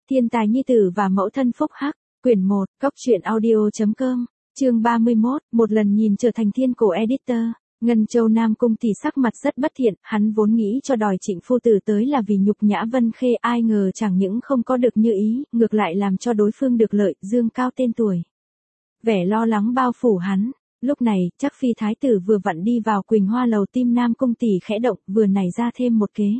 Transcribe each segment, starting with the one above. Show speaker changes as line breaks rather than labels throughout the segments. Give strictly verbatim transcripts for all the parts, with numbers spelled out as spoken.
Thiên tài nhi tử và mẫu thân phúc hắc, quyển một, cốc truyện audio chấm com, chương ba mươi mốt, một lần nhìn trở thành thiên cổ editor. Ngân Châu Nam Cung tỷ sắc mặt rất bất thiện, hắn vốn nghĩ cho đòi Trịnh phu tử tới là vì nhục nhã Vân Khê, ai ngờ chẳng những không có được như ý, ngược lại làm cho đối phương được lợi, dương cao tên tuổi. Vẻ lo lắng bao phủ hắn. Lúc này, chắc phi thái tử vừa vặn đi vào Quỳnh Hoa lầu, tim Nam Cung tỷ khẽ động, vừa nảy ra thêm một kế.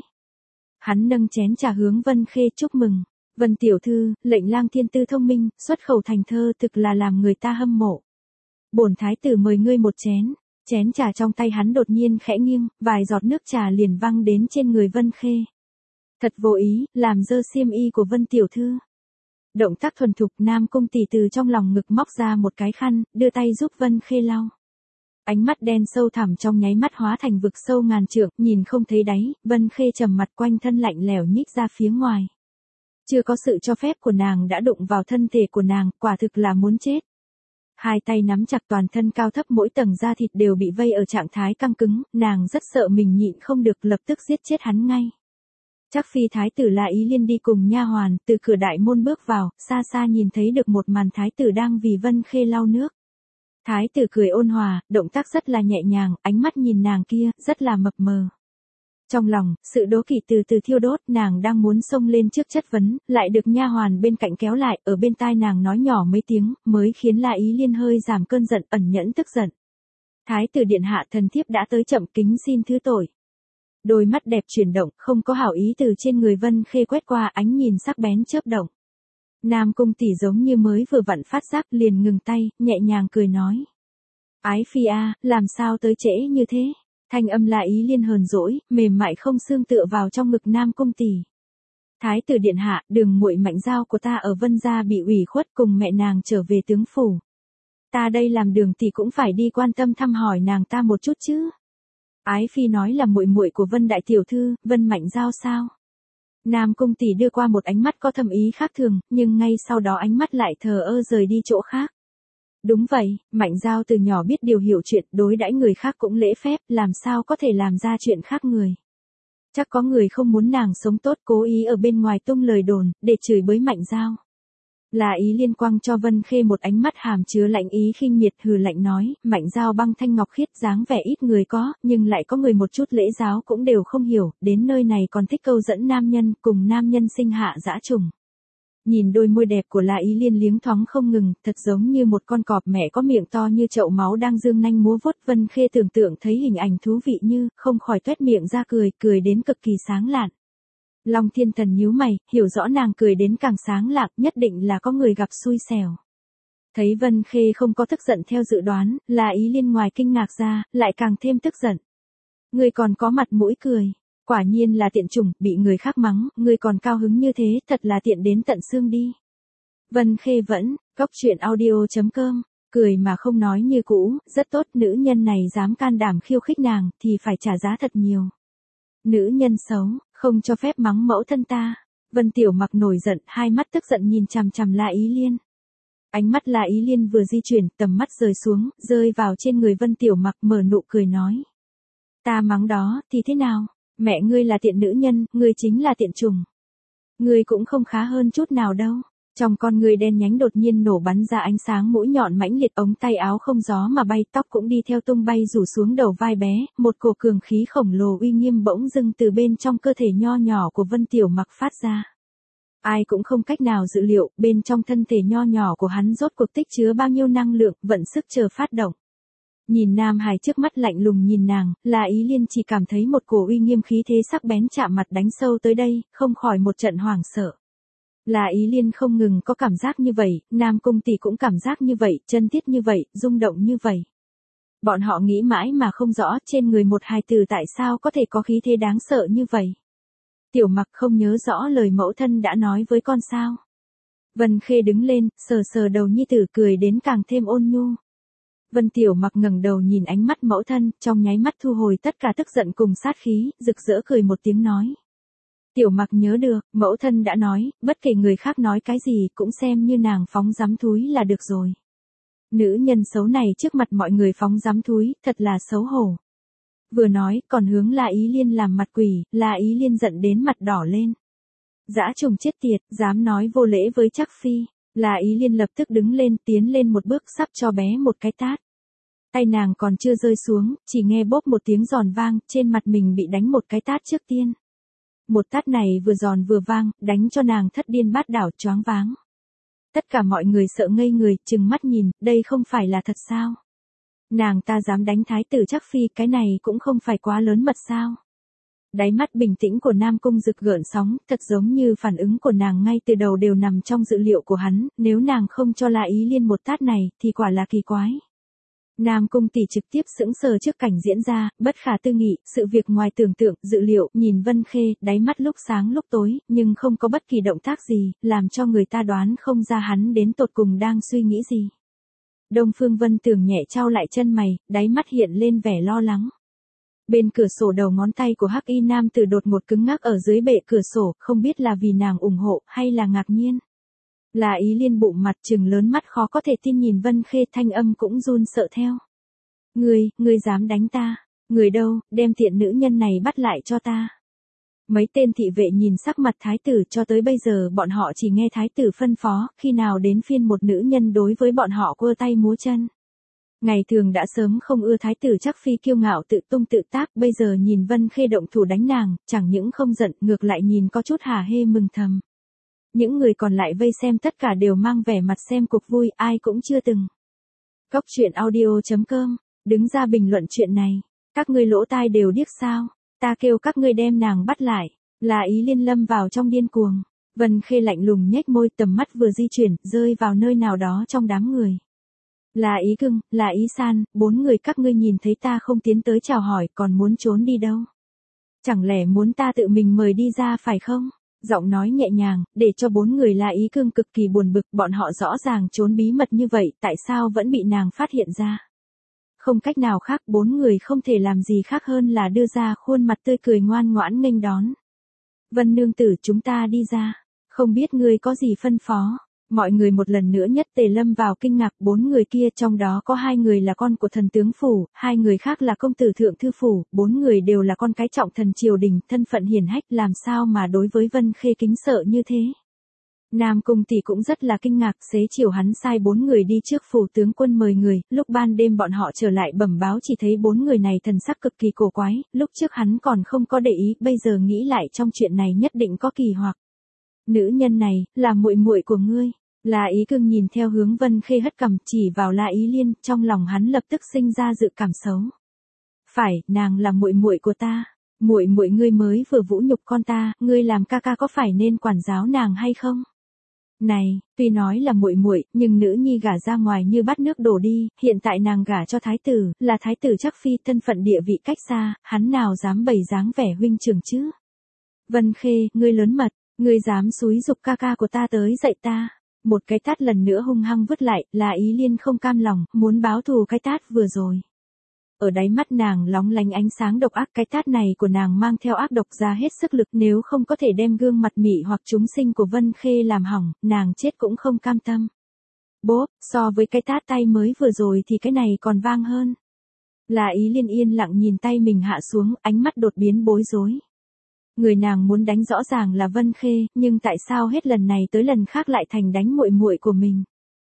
Hắn nâng chén trà hướng Vân Khê chúc mừng. Vân tiểu thư, lệnh lang thiên tư thông minh, xuất khẩu thành thơ, thực là làm người ta hâm mộ. Bổn thái tử mời ngươi một chén. Chén trà trong tay hắn đột nhiên khẽ nghiêng, vài giọt nước trà liền văng đến trên người Vân Khê. Thật vô ý, làm dơ xiêm y của Vân tiểu thư. Động tác thuần thục, Nam Cung tỷ từ trong lòng ngực móc ra một cái khăn, đưa tay giúp Vân Khê lau. Ánh mắt đen sâu thẳm trong nháy mắt hóa thành vực sâu ngàn trượng, nhìn không thấy đáy, Vân Khê trầm mặt, quanh thân lạnh lẽo nhích ra phía ngoài. Chưa có sự cho phép của nàng đã đụng vào thân thể của nàng, quả thực là muốn chết. Hai tay nắm chặt, toàn thân cao thấp mỗi tầng da thịt đều bị vây ở trạng thái căng cứng, nàng rất sợ mình nhịn không được, lập tức giết chết hắn ngay. Chắc phi thái tử La Ý Liên đi cùng nha hoàn, từ cửa đại môn bước vào, xa xa nhìn thấy được một màn thái tử đang vì Vân Khê lau nước. Thái tử cười ôn hòa, động tác rất là nhẹ nhàng, ánh mắt nhìn nàng kia, rất là mập mờ. Trong lòng, sự đố kỵ từ từ thiêu đốt, nàng đang muốn xông lên trước chất vấn, lại được nha hoàn bên cạnh kéo lại, ở bên tai nàng nói nhỏ mấy tiếng, mới khiến La Ý Liên hơi giảm cơn giận, ẩn nhẫn tức giận. Thái tử điện hạ, thần thiếp đã tới chậm, kính xin thứ tội. Đôi mắt đẹp chuyển động, không có hảo ý từ trên người Vân Khê quét qua, ánh nhìn sắc bén chớp động. Nam Cung tỷ giống như mới vừa vặn phát giác, liền ngừng tay, nhẹ nhàng cười nói. Ái phi a, làm sao tới trễ như thế? Thanh âm La Ý Liên hờn dỗi, mềm mại không xương tựa vào trong ngực Nam Cung tỷ. Thái tử điện hạ, đường muội Mạnh Giao của ta ở Vân gia bị ủy khuất, cùng mẹ nàng trở về tướng phủ. Ta đây làm đường tỷ cũng phải đi quan tâm thăm hỏi nàng ta một chút chứ. Ái phi nói là muội muội của Vân đại tiểu thư, Vân Mạnh Giao sao? Nam Cung tỷ đưa qua một ánh mắt có thâm ý khác thường, nhưng ngay sau đó ánh mắt lại thờ ơ rời đi chỗ khác. Đúng vậy, Mạnh Giao từ nhỏ biết điều hiểu chuyện, đối đãi người khác cũng lễ phép, làm sao có thể làm ra chuyện khác người. Chắc có người không muốn nàng sống tốt, cố ý ở bên ngoài tung lời đồn, để chửi bới Mạnh Giao. La Ý Liên quăng cho Vân Khê một ánh mắt hàm chứa lạnh ý khinh miệt, hừ lạnh nói, Mạnh Giao băng thanh ngọc khiết, dáng vẻ ít người có, nhưng lại có người một chút lễ giáo cũng đều không hiểu, đến nơi này còn thích câu dẫn nam nhân, cùng nam nhân sinh hạ dã trùng. Nhìn đôi môi đẹp của La Ý Liên liếng thoáng không ngừng, thật giống như một con cọp mẹ có miệng to như chậu máu đang dương nanh múa vuốt. Vân Khê tưởng tượng thấy hình ảnh thú vị như, không khỏi toét miệng ra cười, cười đến cực kỳ sáng lạn. Long Thiên Thần nhíu mày, hiểu rõ nàng cười đến càng sáng lạng, nhất định là có người gặp xui xẻo. Thấy Vân Khê không có tức giận theo dự đoán, La Ý Liên ngoài kinh ngạc ra, lại càng thêm tức giận. Ngươi còn có mặt mũi cười. Quả nhiên là tiện chủng, bị người khác mắng, ngươi còn cao hứng như thế, thật là tiện đến tận xương đi. Vân Khê vẫn, cốc truyện audio chấm com, cười mà không nói như cũ, rất tốt, nữ nhân này dám can đảm khiêu khích nàng, thì phải trả giá thật nhiều. Nữ nhân xấu, không cho phép mắng mẫu thân ta. Vân Tiểu Mặc nổi giận, hai mắt tức giận nhìn chằm chằm La Ý Liên. Ánh mắt La Ý Liên vừa di chuyển, tầm mắt rơi xuống, rơi vào trên người Vân Tiểu Mặc, mở nụ cười nói. Ta mắng đó, thì thế nào? Mẹ ngươi là tiện nữ nhân, ngươi chính là tiện trùng. Ngươi cũng không khá hơn chút nào đâu. Trong con ngươi đen nhánh đột nhiên nổ bắn ra ánh sáng mũi nhọn mãnh liệt, ống tay áo không gió mà bay, tóc cũng đi theo tung bay rủ xuống đầu vai bé, một cổ cường khí khổng lồ uy nghiêm bỗng dưng từ bên trong cơ thể nho nhỏ của Vân Tiểu Mặc phát ra. Ai cũng không cách nào dự liệu, bên trong thân thể nho nhỏ của hắn rốt cuộc tích chứa bao nhiêu năng lượng, vận sức chờ phát động. Nhìn Nam Hải trước mắt lạnh lùng nhìn nàng, La Ý Liên chỉ cảm thấy một cổ uy nghiêm khí thế sắc bén chạm mặt đánh sâu tới đây, không khỏi một trận hoảng sợ. La Ý Liên không ngừng có cảm giác như vậy, Nam Cung tỷ cũng cảm giác như vậy, chân thiết như vậy, rung động như vậy. Bọn họ nghĩ mãi mà không rõ, trên người một hài tử tại sao có thể có khí thế đáng sợ như vậy. Tiểu Mặc không nhớ rõ lời mẫu thân đã nói với con sao. Vân Khê đứng lên, sờ sờ đầu nhi tử, cười đến càng thêm ôn nhu. Vân Tiểu Mặc ngẩng đầu nhìn ánh mắt mẫu thân, trong nháy mắt thu hồi tất cả tức giận cùng sát khí, rực rỡ cười một tiếng nói. Tiểu Mặc nhớ được, mẫu thân đã nói, bất kể người khác nói cái gì cũng xem như nàng phóng dám thúi là được rồi. Nữ nhân xấu này trước mặt mọi người phóng dám thúi, thật là xấu hổ. Vừa nói, còn hướng La Ý Liên làm mặt quỷ, La Ý Liên giận đến mặt đỏ lên. Dã trùng chết tiệt, dám nói vô lễ với Trác Phi. La Ý Liên lập tức đứng lên, tiến lên một bước sắp cho bé một cái tát. Tay nàng còn chưa rơi xuống, chỉ nghe bốp một tiếng giòn vang, trên mặt mình bị đánh một cái tát trước tiên. Một tát này vừa giòn vừa vang, đánh cho nàng thất điên bát đảo choáng váng. Tất cả mọi người sợ ngây người, trừng mắt nhìn, đây không phải là thật sao? Nàng ta dám đánh thái tử Trác Phi, cái này cũng không phải quá lớn mật sao? Đáy mắt bình tĩnh của Nam Cung Dực gợn sóng, thật giống như phản ứng của nàng ngay từ đầu đều nằm trong dự liệu của hắn, nếu nàng không cho La Ý Liên một tát này, thì quả là kỳ quái. Nam Cung tỷ trực tiếp sững sờ trước cảnh diễn ra, bất khả tư nghị, sự việc ngoài tưởng tượng, dự liệu, nhìn Vân Khê, đáy mắt lúc sáng lúc tối, nhưng không có bất kỳ động tác gì, làm cho người ta đoán không ra hắn đến tột cùng đang suy nghĩ gì. Đông Phương Vân Tường nhẹ trao lại chân mày, đáy mắt hiện lên vẻ lo lắng. Bên cửa sổ đầu ngón tay của Hắc Y nam tử đột ngột cứng ngắc ở dưới bệ cửa sổ, không biết là vì nàng ủng hộ hay là ngạc nhiên. La Ý Liên bụng mặt trừng lớn mắt khó có thể tin nhìn Vân Khê, thanh âm cũng run sợ theo. Ngươi, ngươi dám đánh ta? Người đâu, đem tiện nữ nhân này bắt lại cho ta. Mấy tên thị vệ nhìn sắc mặt thái tử, cho tới bây giờ bọn họ chỉ nghe thái tử phân phó, khi nào đến phiên một nữ nhân đối với bọn họ quơ tay múa chân. Ngày thường đã sớm không ưa thái tử Trác Phi kiêu ngạo tự tung tự tác, bây giờ nhìn Vân Khê động thủ đánh nàng, chẳng những không giận, ngược lại nhìn có chút hả hê mừng thầm. Những người còn lại vây xem tất cả đều mang vẻ mặt xem cuộc vui, ai cũng chưa từng. Cóc truyện audio chấm com, đứng ra bình luận chuyện này. Các ngươi lỗ tai đều điếc sao? Ta kêu các ngươi đem nàng bắt lại. La Ý Liên lâm vào trong điên cuồng. Vân Khê lạnh lùng nhếch môi, tầm mắt vừa di chuyển, rơi vào nơi nào đó trong đám người. La Ý Cưng, La Ý San, bốn người các ngươi nhìn thấy ta không tiến tới chào hỏi, còn muốn trốn đi đâu? Chẳng lẽ muốn ta tự mình mời đi ra phải không? Giọng nói nhẹ nhàng, để cho bốn người La Ý Cưng cực kỳ buồn bực, bọn họ rõ ràng trốn bí mật như vậy, tại sao vẫn bị nàng phát hiện ra? Không cách nào khác, bốn người không thể làm gì khác hơn là đưa ra khuôn mặt tươi cười ngoan ngoãn nghênh đón. Vân nương tử, chúng ta đi ra. Không biết ngươi có gì phân phó? Mọi người một lần nữa nhất tề lâm vào kinh ngạc, bốn người kia trong đó có hai người là con của thần tướng phủ, hai người khác là công tử thượng thư phủ, bốn người đều là con cái trọng thần triều đình, thân phận hiển hách, làm sao mà đối với Vân Khê kính sợ như thế. Nam Cung tỷ cũng rất là kinh ngạc, xế chiều hắn sai bốn người đi trước phủ tướng quân mời người, lúc ban đêm bọn họ trở lại bẩm báo chỉ thấy bốn người này thần sắc cực kỳ cổ quái, lúc trước hắn còn không có để ý, bây giờ nghĩ lại trong chuyện này nhất định có kỳ hoặc. Nữ nhân này, là muội muội của ngươi. La Ý Cưng nhìn theo hướng Vân Khê hất cằm chỉ vào La Ý Liên, trong lòng hắn lập tức sinh ra dự cảm xấu. Phải, nàng là muội muội của ta. Muội muội ngươi mới vừa vũ nhục con ta, ngươi làm ca ca có phải nên quản giáo nàng hay không? Này, tuy nói là muội muội, nhưng nữ nhi gả ra ngoài như bát nước đổ đi, hiện tại nàng gả cho thái tử, là thái tử Trác Phi, thân phận địa vị cách xa, hắn nào dám bày dáng vẻ huynh trưởng chứ? Vân Khê, ngươi lớn mật, ngươi dám xúi giục ca ca của ta tới dạy ta. Một cái tát lần nữa hung hăng vứt lại, La Ý Liên không cam lòng, muốn báo thù cái tát vừa rồi. Ở đáy mắt nàng lóng lánh ánh sáng độc ác, cái tát này của nàng mang theo ác độc ra hết sức lực, nếu không có thể đem gương mặt mị hoặc chúng sinh của Vân Khê làm hỏng, nàng chết cũng không cam tâm. Bốp, so với cái tát tay mới vừa rồi thì cái này còn vang hơn. La Ý Liên yên lặng nhìn tay mình hạ xuống, ánh mắt đột biến bối rối. Người nàng muốn đánh rõ ràng là Vân Khê, nhưng tại sao hết lần này tới lần khác lại thành đánh muội muội của mình?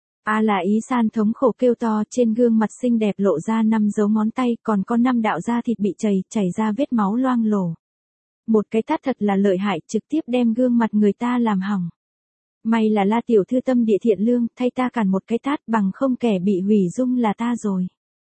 A La Ý San thống khổ kêu to, trên gương mặt xinh đẹp lộ ra năm dấu ngón tay, còn có năm đạo da thịt bị chảy, chảy ra vết máu loang lổ. Một cái tát thật là lợi hại, trực tiếp đem gương mặt người ta làm hỏng. May là La tiểu thư tâm địa thiện lương, thay ta cản một cái tát, bằng không kẻ bị hủy dung là ta rồi.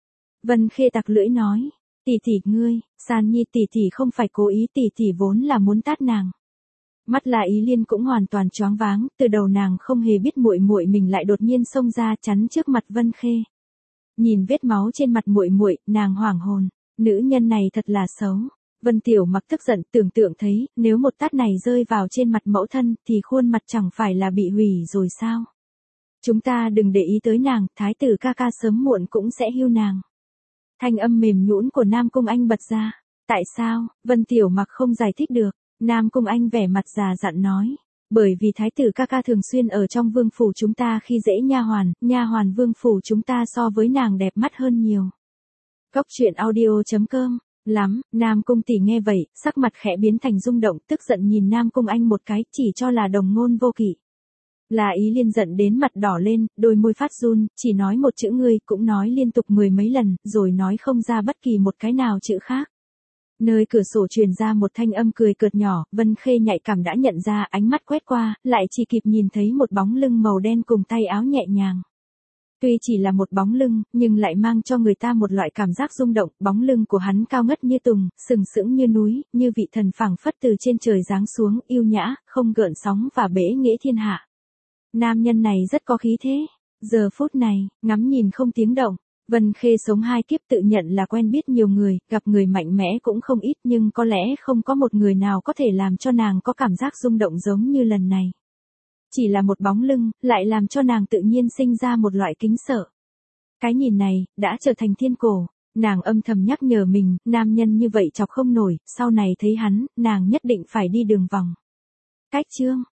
Vân Khê tặc lưỡi nói. Tỷ tỷ ngươi, San Nhi tỷ tỷ không phải cố ý, tỷ tỷ vốn là muốn tát nàng. Mắt La Ý Liên cũng hoàn toàn choáng váng, từ đầu nàng không hề biết muội muội mình lại đột nhiên xông ra chắn trước mặt Vân Khê. Nhìn vết máu trên mặt muội muội, nàng hoảng hồn, nữ nhân này thật là xấu. Vân Tiểu Mặc tức giận, tưởng tượng thấy, nếu một tát này rơi vào trên mặt mẫu thân thì khuôn mặt chẳng phải là bị hủy rồi sao? Chúng ta đừng để ý tới nàng, thái tử ca ca sớm muộn cũng sẽ hưu nàng. Thanh âm mềm nhũn của Nam Cung Anh bật ra. Tại sao? Vân Tiểu Mặc không giải thích được. Nam Cung Anh vẻ mặt già dặn nói. Bởi vì thái tử ca ca thường xuyên ở trong vương phủ chúng ta khi dễ nha hoàn, nha hoàn vương phủ chúng ta so với nàng đẹp mắt hơn nhiều. Cóc truyện audio chấm com lắm, Nam Cung tỷ nghe vậy, sắc mặt khẽ biến thành rung động, tức giận nhìn Nam Cung Anh một cái, chỉ cho là đồng ngôn vô kỵ. Là Ý Liên giận đến mặt đỏ lên, đôi môi phát run, chỉ nói một chữ ngươi, cũng nói liên tục mười mấy lần, rồi nói không ra bất kỳ một cái nào chữ khác. Nơi cửa sổ truyền ra một thanh âm cười cợt nhỏ, Vân Khê nhạy cảm đã nhận ra, ánh mắt quét qua, lại chỉ kịp nhìn thấy một bóng lưng màu đen cùng tay áo nhẹ nhàng. Tuy chỉ là một bóng lưng, nhưng lại mang cho người ta một loại cảm giác rung động, bóng lưng của hắn cao ngất như tùng, sừng sững như núi, như vị thần phảng phất từ trên trời giáng xuống, yêu nhã, không gợn sóng và bể nghĩa thiên hạ. Nam nhân này rất có khí thế. Giờ phút này, ngắm nhìn không tiếng động, Vân Khê sống hai kiếp tự nhận là quen biết nhiều người, gặp người mạnh mẽ cũng không ít, nhưng có lẽ không có một người nào có thể làm cho nàng có cảm giác rung động giống như lần này. Chỉ là một bóng lưng, lại làm cho nàng tự nhiên sinh ra một loại kính sợ. Cái nhìn này, đã trở thành thiên cổ. Nàng âm thầm nhắc nhở mình, nam nhân như vậy chọc không nổi, sau này thấy hắn, nàng nhất định phải đi đường vòng. Cách chương